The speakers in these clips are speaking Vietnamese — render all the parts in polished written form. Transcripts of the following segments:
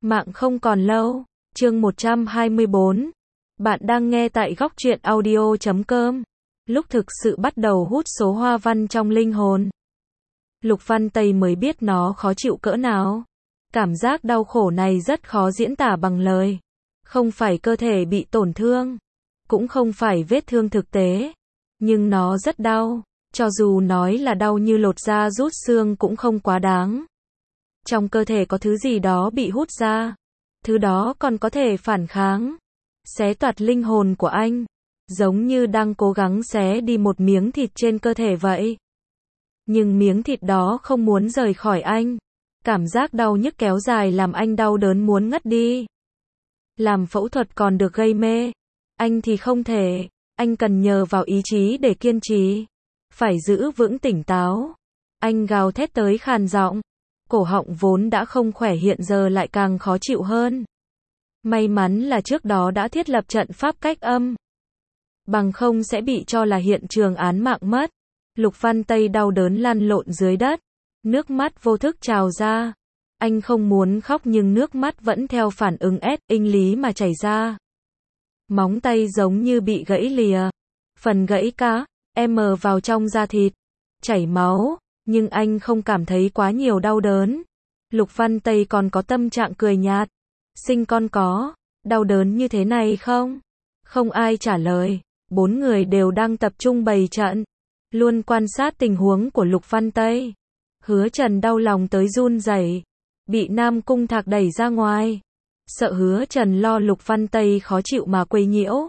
Mạng không còn lâu. Chương 124. Bạn đang nghe tại góc truyện audio.com. Lúc thực sự bắt đầu hút số hoa văn trong linh hồn, Lục Văn Tây mới biết nó khó chịu cỡ nào. Cảm giác đau khổ này rất khó diễn tả bằng lời. Không phải cơ thể bị tổn thương, cũng không phải vết thương thực tế, nhưng nó rất đau. Cho dù nói là đau như lột da rút xương cũng không quá đáng. Trong cơ thể có thứ gì đó bị hút ra, thứ đó còn có thể phản kháng, xé toạc linh hồn của anh, giống như đang cố gắng xé đi một miếng thịt trên cơ thể vậy. Nhưng miếng thịt đó không muốn rời khỏi anh. Cảm giác đau nhức kéo dài làm anh đau đớn muốn ngất đi. Làm phẫu thuật còn được gây mê, anh thì không thể. Anh cần nhờ vào ý chí để kiên trì, phải giữ vững tỉnh táo. Anh gào thét tới khàn giọng. Cổ họng vốn đã không khỏe hiện giờ lại càng khó chịu hơn. May mắn là trước đó đã thiết lập trận pháp cách âm, bằng không sẽ bị cho là hiện trường án mạng mất. Lục Văn Tây đau đớn lăn lộn dưới đất, nước mắt vô thức trào ra. Anh không muốn khóc nhưng nước mắt vẫn theo phản ứng inh lý mà chảy ra. Móng tay giống như bị gãy lìa, phần gãy cá, vào trong da thịt, chảy máu, nhưng anh không cảm thấy quá nhiều đau đớn. Lục Văn Tây còn có tâm trạng cười nhạt. Sinh con có đau đớn như thế này không? Không ai trả lời. Bốn người đều đang tập trung bày trận, luôn quan sát tình huống của Lục Văn Tây. Hứa Trần đau lòng tới run rẩy, bị Nam Cung Thạc đẩy ra ngoài. Sợ Hứa Trần lo Lục Văn Tây khó chịu mà quấy nhiễu.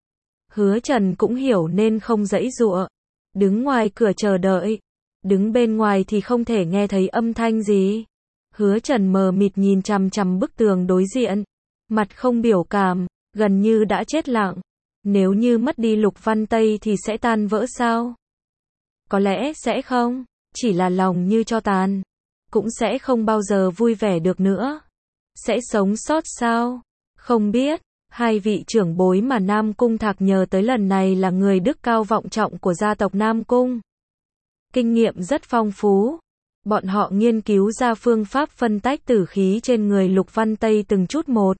Hứa Trần cũng hiểu nên không giãy giụa, đứng ngoài cửa chờ đợi. Đứng bên ngoài thì không thể nghe thấy âm thanh gì. Hứa Trần mờ mịt nhìn chằm chằm bức tường đối diện, mặt không biểu cảm, gần như đã chết lặng. Nếu như mất đi Lục Văn Tây thì sẽ tan vỡ sao? Có lẽ sẽ không, chỉ là lòng như tro tàn, cũng sẽ không bao giờ vui vẻ được nữa. Sẽ sống sót sao? Không biết. Hai vị trưởng bối mà Nam Cung Thạc nhờ tới lần này là người đức cao vọng trọng của gia tộc Nam Cung. Kinh nghiệm rất phong phú. Bọn họ nghiên cứu ra phương pháp phân tách tử khí trên người Lục Văn Tây từng chút một.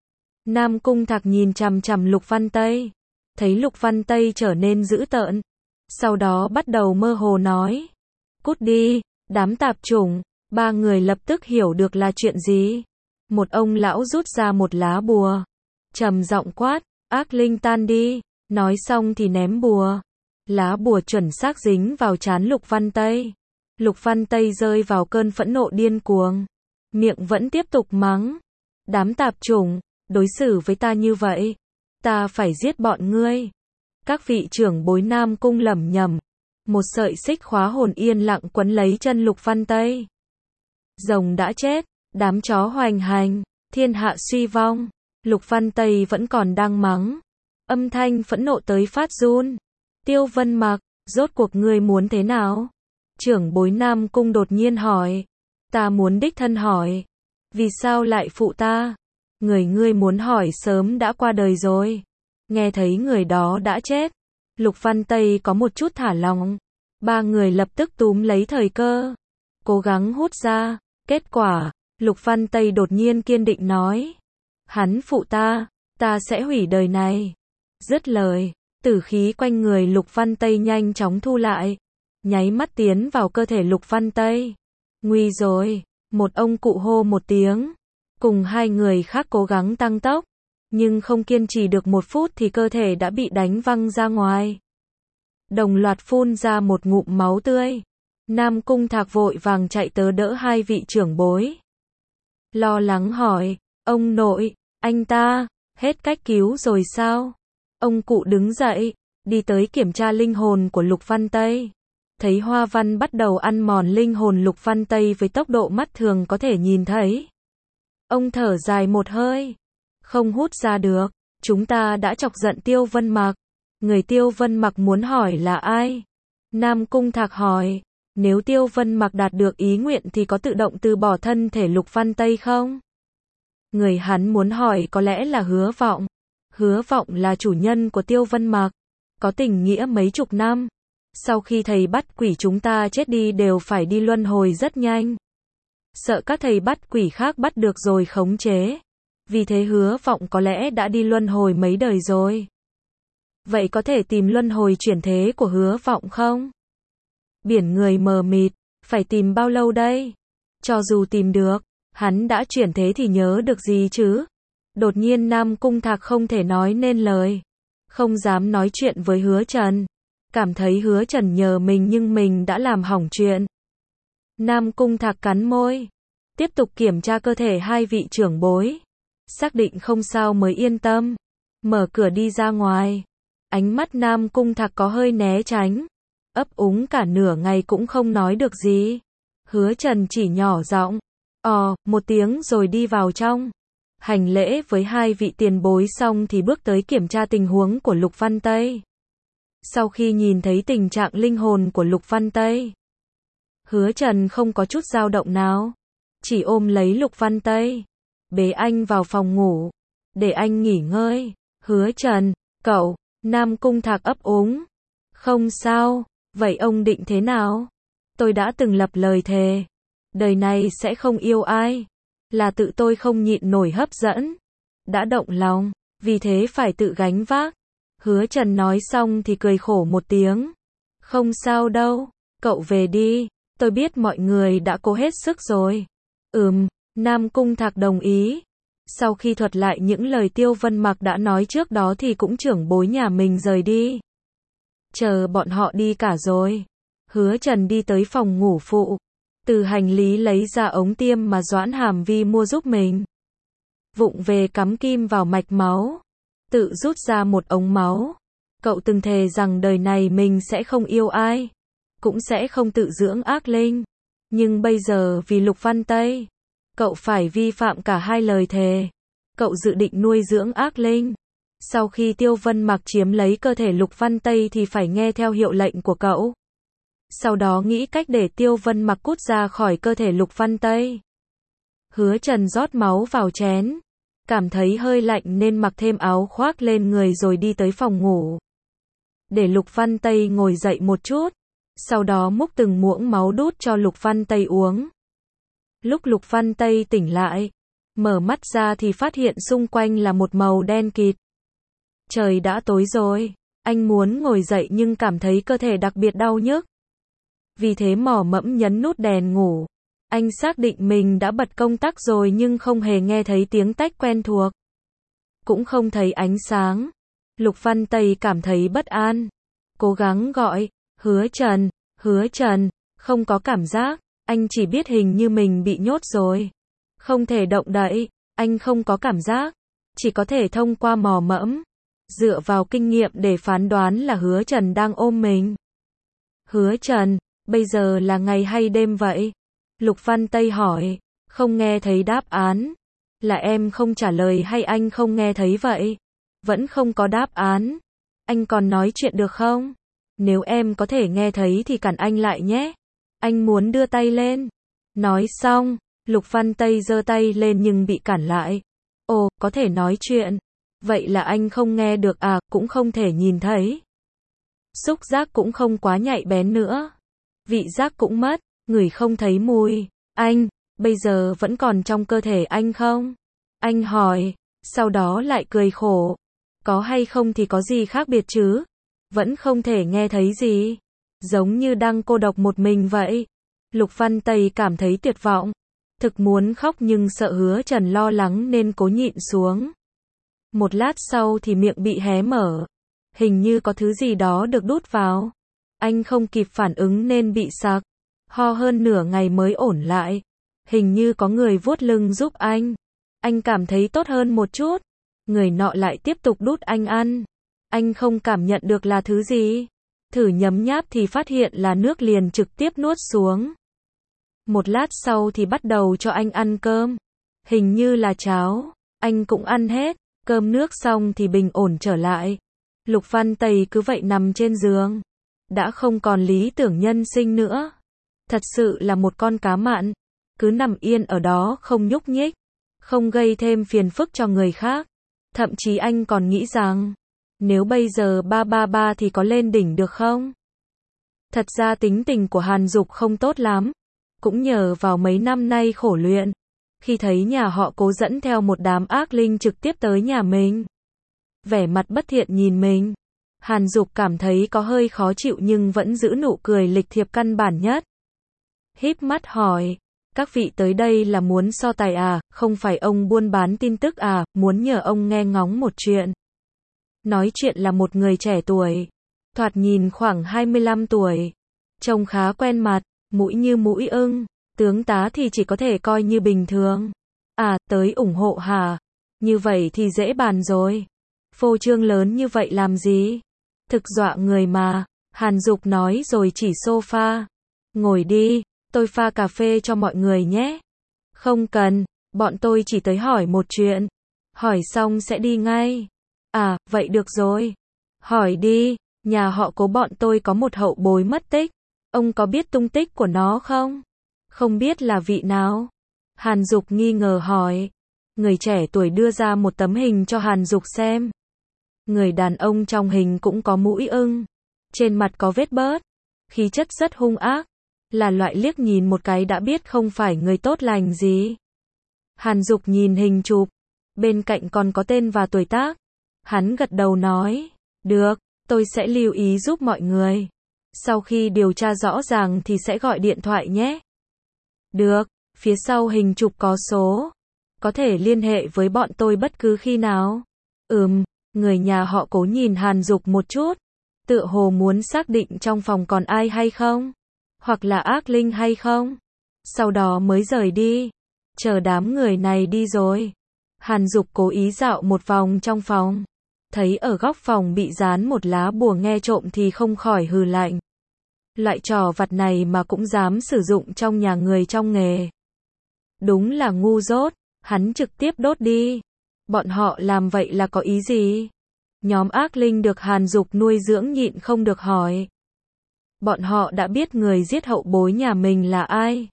Nam Cung Thạc nhìn chằm chằm Lục Văn Tây, thấy Lục Văn Tây trở nên dữ tợn, sau đó bắt đầu mơ hồ nói: "Cút đi, đám tạp chủng." Ba người lập tức hiểu được là chuyện gì. Một ông lão rút ra một lá bùa, trầm giọng quát: "Ác linh tan đi." Nói xong thì ném bùa. Lá bùa chuẩn xác dính vào trán Lục Văn Tây. Lục Văn Tây rơi vào cơn phẫn nộ điên cuồng, miệng vẫn tiếp tục mắng: "Đám tạp chủng, đối xử với ta như vậy, ta phải giết bọn ngươi." Các vị trưởng bối Nam Cung lẩm nhẩm. Một sợi xích khóa hồn yên lặng quấn lấy chân Lục Văn Tây. Rồng đã chết, đám chó hoành hành, thiên hạ suy vong. Lục Văn Tây vẫn còn đang mắng, âm thanh phẫn nộ tới phát run. Tiêu Vân Mặc, rốt cuộc ngươi muốn thế nào? Trưởng bối Nam Cung đột nhiên hỏi. Ta muốn đích thân hỏi. Vì sao lại phụ ta? Người ngươi muốn hỏi sớm đã qua đời rồi. Nghe thấy người đó đã chết, Lục Văn Tây có một chút thả lỏng. Ba người lập tức túm lấy thời cơ, cố gắng hút ra. Kết quả, Lục Văn Tây đột nhiên kiên định nói: "Hắn phụ ta, ta sẽ hủy đời này." Dứt lời, tử khí quanh người Lục Văn Tây nhanh chóng thu lại, nháy mắt tiến vào cơ thể Lục Văn Tây. Nguy rồi, một ông cụ hô một tiếng, cùng hai người khác cố gắng tăng tốc, nhưng không kiên trì được 1 phút thì cơ thể đã bị đánh văng ra ngoài. Đồng loạt phun ra một ngụm máu tươi. Nam Cung Thạc vội vàng chạy tới đỡ hai vị trưởng bối. Lo lắng hỏi: "Ông nội, anh ta, hết cách cứu rồi sao?" Ông cụ đứng dậy, đi tới kiểm tra linh hồn của Lục Văn Tây. Thấy hoa văn bắt đầu ăn mòn linh hồn Lục Văn Tây với tốc độ mắt thường có thể nhìn thấy. Ông thở dài một hơi. Không hút ra được, chúng ta đã chọc giận Tiêu Vân Mặc. Người Tiêu Vân Mặc muốn hỏi là ai? Nam Cung Thạc hỏi. Nếu Tiêu Vân Mặc đạt được ý nguyện thì có tự động từ bỏ thân thể Lục Văn Tây không? Người hắn muốn hỏi có lẽ là Hứa Vọng. Hứa Vọng là chủ nhân của Tiêu Vân Mặc, có tình nghĩa mấy chục năm. Sau khi thầy bắt quỷ chúng ta chết đi đều phải đi luân hồi rất nhanh. sợ các thầy bắt quỷ khác bắt được rồi khống chế. Vì thế Hứa Vọng có lẽ đã đi luân hồi mấy đời rồi. Vậy có thể tìm luân hồi chuyển thế của Hứa Vọng không? Biển người mờ mịt, phải tìm bao lâu đây? Cho dù tìm được, hắn đã chuyển thế thì nhớ được gì chứ? Đột nhiên Nam Cung Thạc không thể nói nên lời. Không dám nói chuyện với Hứa Trần. Cảm thấy Hứa Trần nhờ mình nhưng mình đã làm hỏng chuyện. Nam Cung Thạc cắn môi. Tiếp tục kiểm tra cơ thể hai vị trưởng bối. Xác định không sao mới yên tâm. Mở cửa đi ra ngoài. Ánh mắt Nam Cung Thạc có hơi né tránh. Ấp úng cả nửa ngày cũng không nói được gì. Hứa Trần chỉ nhỏ giọng. Một tiếng rồi đi vào trong. Hành lễ với hai vị tiền bối xong thì bước tới kiểm tra tình huống của Lục Văn Tây. Sau khi nhìn thấy tình trạng linh hồn của Lục Văn Tây, Hứa Trần không có chút dao động nào. Chỉ ôm lấy Lục Văn Tây. Bế anh vào phòng ngủ. Để anh nghỉ ngơi. Hứa Trần, cậu, Nam Cung Thạc ấp úng. Không sao, vậy ông định thế nào? Tôi đã từng lập lời thề. Đời này sẽ không yêu ai. Là tự tôi không nhịn nổi hấp dẫn. Đã động lòng, vì thế phải tự gánh vác. Hứa Trần nói xong thì cười khổ một tiếng. Không sao đâu, cậu về đi. Tôi biết mọi người đã cố hết sức rồi. Nam Cung Thạc đồng ý. Sau khi thuật lại những lời Tiêu Vân Mặc đã nói trước đó thì cũng trưởng bối nhà mình rời đi. Chờ bọn họ đi cả rồi. Hứa Trần đi tới phòng ngủ phụ. Từ hành lý lấy ra ống tiêm mà Doãn Hàm Vi mua giúp mình. Vụng về cắm kim vào mạch máu. Tự rút ra một ống máu. Cậu từng thề rằng đời này mình sẽ không yêu ai. Cũng sẽ không tự dưỡng ác linh. Nhưng bây giờ vì Lục Văn Tây, cậu phải vi phạm cả hai lời thề. Cậu dự định nuôi dưỡng ác linh. Sau khi Tiêu Vân Mặc chiếm lấy cơ thể Lục Văn Tây thì phải nghe theo hiệu lệnh của cậu. Sau đó nghĩ cách để Tiêu Vân Mặc cút ra khỏi cơ thể Lục Văn Tây. Hứa Trần rót máu vào chén. Cảm thấy hơi lạnh nên mặc thêm áo khoác lên người rồi đi tới phòng ngủ. Để Lục Văn Tây ngồi dậy một chút. Sau đó múc từng muỗng máu đút cho Lục Văn Tây uống. Lúc Lục Văn Tây tỉnh lại, mở mắt ra thì phát hiện xung quanh là một màu đen kịt. Trời đã tối rồi, anh muốn ngồi dậy nhưng cảm thấy cơ thể đặc biệt đau nhức. Vì thế mò mẫm nhấn nút đèn ngủ. Anh xác định mình đã bật công tắc rồi nhưng không hề nghe thấy tiếng tách quen thuộc. Cũng không thấy ánh sáng. Lục Văn Tây cảm thấy bất an. Cố gắng gọi, Hứa Trần, không có cảm giác. Anh chỉ biết hình như mình bị nhốt rồi. Không thể động đậy, anh không có cảm giác. Chỉ có thể thông qua mò mẫm. Dựa vào kinh nghiệm để phán đoán là Hứa Trần đang ôm mình. Hứa Trần, bây giờ là ngày hay đêm vậy? Lục Văn Tây hỏi, không nghe thấy đáp án. Là em không trả lời hay anh không nghe thấy vậy? Vẫn không có đáp án. Anh còn nói chuyện được không? Nếu em có thể nghe thấy thì cản anh lại nhé. Anh muốn đưa tay lên. Nói xong, Lục Văn Tây giơ tay lên nhưng bị cản lại. Ồ, có thể nói chuyện. Vậy là anh không nghe được à, cũng không thể nhìn thấy. Xúc giác cũng không quá nhạy bén nữa. Vị giác cũng mất, ngửi không thấy mùi. Anh, bây giờ vẫn còn trong cơ thể anh không? Anh hỏi, sau đó lại cười khổ. Có hay không thì có gì khác biệt chứ? Vẫn không thể nghe thấy gì. Giống như đang cô độc một mình vậy. Lục Văn Tây cảm thấy tuyệt vọng. Thực muốn khóc nhưng sợ Hứa Trần lo lắng nên cố nhịn xuống. Một lát sau thì miệng bị hé mở. Hình như có thứ gì đó được đút vào. Anh không kịp phản ứng nên bị sặc. Ho hơn nửa ngày mới ổn lại. Hình như có người vuốt lưng giúp anh. Anh cảm thấy tốt hơn một chút. Người nọ lại tiếp tục đút anh ăn. Anh không cảm nhận được là thứ gì. Thử nhấm nháp thì phát hiện là nước liền trực tiếp nuốt xuống. Một lát sau thì bắt đầu cho anh ăn cơm. Hình như là cháo. Anh cũng ăn hết. Cơm nước xong thì bình ổn trở lại. Lục Văn Tây cứ vậy nằm trên giường. Đã không còn lý tưởng nhân sinh nữa. Thật sự là một con cá mặn. Cứ nằm yên ở đó không nhúc nhích. Không gây thêm phiền phức cho người khác. Thậm chí anh còn nghĩ rằng, nếu bây giờ ba thì có lên đỉnh được không? Thật ra tính tình của Hàn Dục không tốt lắm. cũng nhờ vào mấy năm nay khổ luyện. Khi thấy nhà họ Cố dẫn theo một đám ác linh trực tiếp tới nhà mình, vẻ mặt bất thiện nhìn mình, Hàn Dục cảm thấy có hơi khó chịu nhưng vẫn giữ nụ cười lịch thiệp căn bản nhất. Híp mắt hỏi, các vị tới đây là muốn so tài à, không phải ông buôn bán tin tức à, muốn nhờ ông nghe ngóng một chuyện. Nói chuyện là một người trẻ tuổi, thoạt nhìn khoảng 25 tuổi, trông khá quen mặt, mũi như mũi ưng, tướng tá thì chỉ có thể coi như bình thường. À, tới ủng hộ hả? Như vậy thì dễ bàn rồi. Phô trương lớn như vậy làm gì? Thực dọa người mà, Hàn Dục nói rồi chỉ sofa. Ngồi đi, tôi pha cà phê cho mọi người nhé. Không cần, bọn tôi chỉ tới hỏi một chuyện. Hỏi xong sẽ đi ngay. À, vậy được rồi. Hỏi đi, nhà họ Cố bọn tôi có một hậu bối mất tích. Ông có biết tung tích của nó không? Không biết là vị nào? Hàn Dục nghi ngờ hỏi. Người trẻ tuổi đưa ra một tấm hình cho Hàn Dục xem. Người đàn ông trong hình cũng có mũi ưng, trên mặt có vết bớt, khí chất rất hung ác, là loại liếc nhìn một cái đã biết không phải người tốt lành gì. Hàn Dục nhìn hình chụp, bên cạnh còn có tên và tuổi tác. Hắn gật đầu nói, được, tôi sẽ lưu ý giúp mọi người. Sau khi điều tra rõ ràng thì sẽ gọi điện thoại nhé. Được, phía sau hình chụp có số. Có thể liên hệ với bọn tôi bất cứ khi nào. Người nhà họ Cố nhìn Hàn Dục một chút, tựa hồ muốn xác định trong phòng còn ai hay không, hoặc là ác linh hay không. Sau đó mới rời đi. Chờ đám người này đi rồi, Hàn Dục cố ý dạo một vòng trong phòng, thấy ở góc phòng bị dán một lá bùa nghe trộm thì không khỏi hừ lạnh. Loại trò vặt này mà cũng dám sử dụng trong nhà người trong nghề. Đúng là ngu dốt, hắn trực tiếp đốt đi. Bọn họ làm vậy là có ý gì? Nhóm ác linh được Hàn Dục nuôi dưỡng nhịn không được hỏi. Bọn họ đã biết người giết hậu bối nhà mình là ai.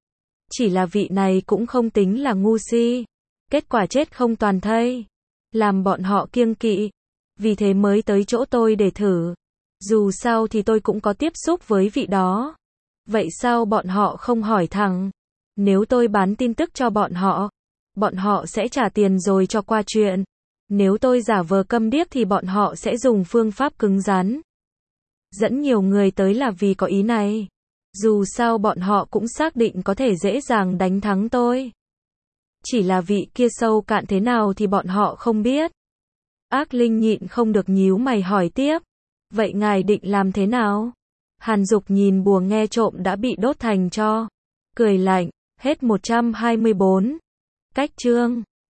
Chỉ là vị này cũng không tính là ngu si. Kết quả chết không toàn thây. Làm bọn họ kiêng kỵ. Vì thế mới tới chỗ tôi để thử. Dù sao thì tôi cũng có tiếp xúc với vị đó. Vậy sao bọn họ không hỏi thẳng? Nếu tôi bán tin tức cho bọn họ sẽ trả tiền rồi cho qua chuyện. Nếu tôi giả vờ câm điếc thì bọn họ sẽ dùng phương pháp cứng rắn. Dẫn nhiều người tới là vì có ý này. Dù sao bọn họ cũng xác định có thể dễ dàng đánh thắng tôi. Chỉ là vị kia sâu cạn thế nào thì bọn họ không biết. Ác linh nhịn không được nhíu mày hỏi tiếp. Vậy ngài định làm thế nào? Hàn Dục nhìn bùa nghe trộm đã bị đốt thành tro, cười lạnh, hết 124. Cách chương